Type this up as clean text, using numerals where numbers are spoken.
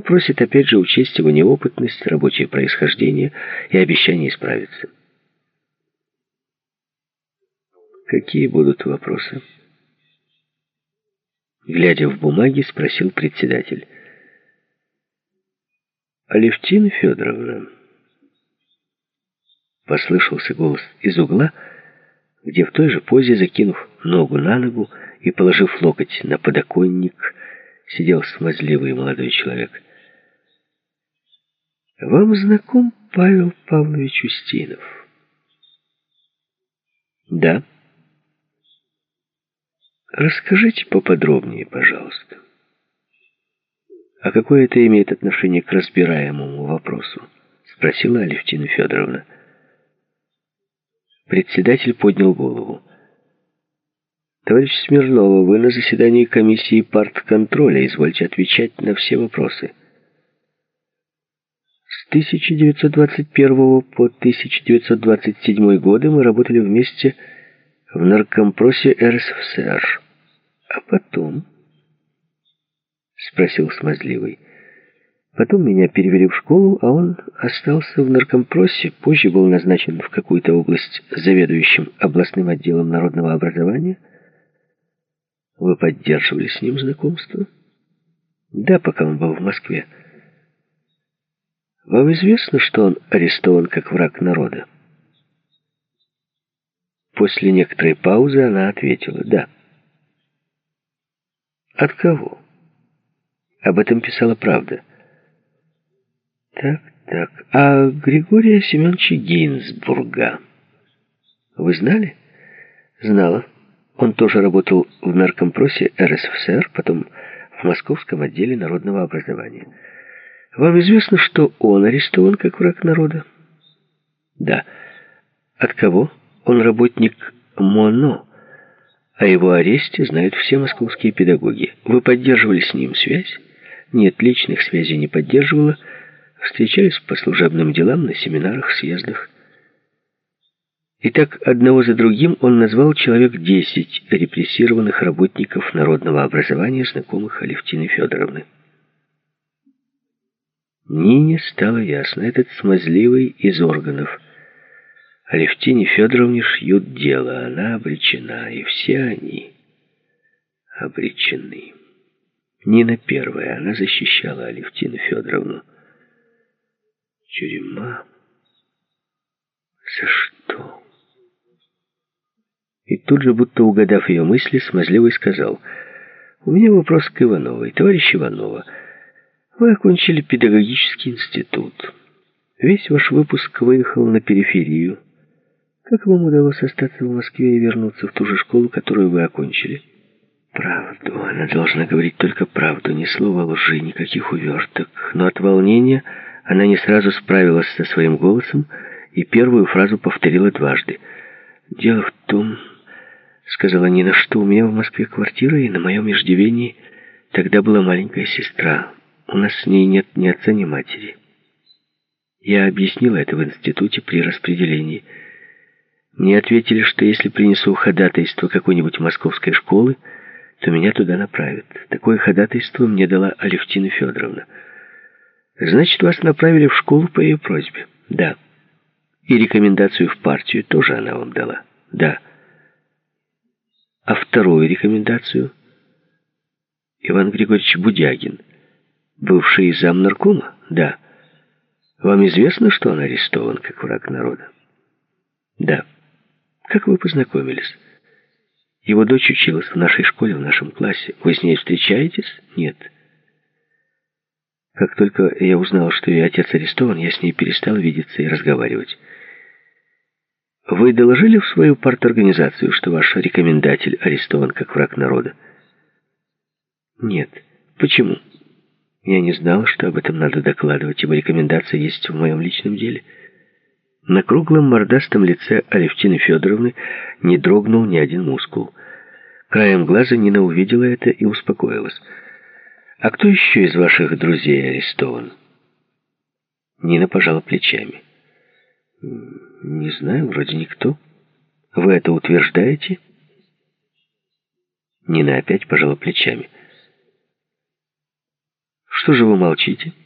просит опять же учесть его неопытность, рабочее происхождение и обещание исправиться. Какие будут вопросы? Глядя в бумаги, спросил председатель. Алевтина Федоровна, послышался голос из угла, где в той же позе, закинув ногу на ногу и положив локоть на подоконник, сидел смазливый молодой человек. Вам знаком Павел Павлович Устинов? Да. Расскажите поподробнее, пожалуйста. А какое это имеет отношение к разбираемому вопросу? Спросила Алевтина Федоровна. Председатель поднял голову. Товарищ Смирнова, вы на заседании комиссии партконтроля, извольте отвечать на все вопросы. С 1921 по 1927 годы мы работали вместе в наркомпросе РСФСР. А потом... Спросил смазливый. Потом меня перевели в школу, а он остался в наркомпросе, позже был назначен в какую-то область заведующим областным отделом народного образования. Вы поддерживали с ним знакомство? Да, пока он был в Москве. Вам известно, что он арестован как враг народа? После некоторой паузы она ответила «да». От кого? Об этом писала «Правда». Так. А Григория Семеновича Гейнсбурга вы знали? Знала. Он тоже работал в наркомпросе РСФСР, потом в московском отделе народного образования. Вам известно, что он арестован как враг народа? Да. От кого? Он работник МОНО. О его аресте знают все московские педагоги. Вы поддерживали с ним связь? Нет, личных связей не поддерживала. Встречались по служебным делам, на семинарах, съездах. И так одного за другим он назвал человек 10 репрессированных работников народного образования, знакомых Алевтины Федоровны. Нине стало ясно, этот смазливый из органов. Алевтине Федоровне шьют дело, она обречена, и все они обречены. Нина первая, она защищала Алевтину Федоровну. Тюрьма? За что? И тут же, будто угадав ее мысли, смазливый сказал: «У меня вопрос к Ивановой. Товарищ Иванова, вы окончили педагогический институт. Весь ваш выпуск выехал на периферию. Как вам удалось остаться в Москве и вернуться в ту же школу, которую вы окончили?» Правду. Она должна говорить только правду, ни слова лжи, никаких уверток. Но от волнения она не сразу справилась со своим голосом и первую фразу повторила дважды. «Дело в том, — сказала Нина, — что у меня в Москве квартира, и на моем иждивении тогда была маленькая сестра. У нас с ней нет ни отца, ни матери. Я объяснила это в институте при распределении. Мне ответили, что если принесу ходатайство какой-нибудь московской школы, то меня туда направят. Такое ходатайство мне дала Алевтина Федоровна. Значит, вас направили в школу по ее просьбе? Да. И рекомендацию в партию тоже она вам дала? Да. А вторую рекомендацию? Иван Григорьевич Будягин, бывший замнаркома? Да. Вам известно, что он арестован как враг народа? Да. Как вы познакомились? Его дочь училась в нашей школе, в нашем классе. Вы с ней встречаетесь? Нет. Как только я узнала, что ее отец арестован, я с ней перестала видеться и разговаривать. Вы доложили в свою парторганизацию, что ваш рекомендатель арестован как враг народа? Нет. Почему? Я не знала, что об этом надо докладывать, ибо рекомендация есть в моем личном деле. На круглом мордастом лице Алевтины Федоровны не дрогнул ни один мускул. Краем глаза Нина увидела это и успокоилась. «А кто еще из ваших друзей арестован?» Нина пожала плечами. «Не знаю, вроде никто. Вы это утверждаете?» Нина опять пожала плечами. Что же вы молчите?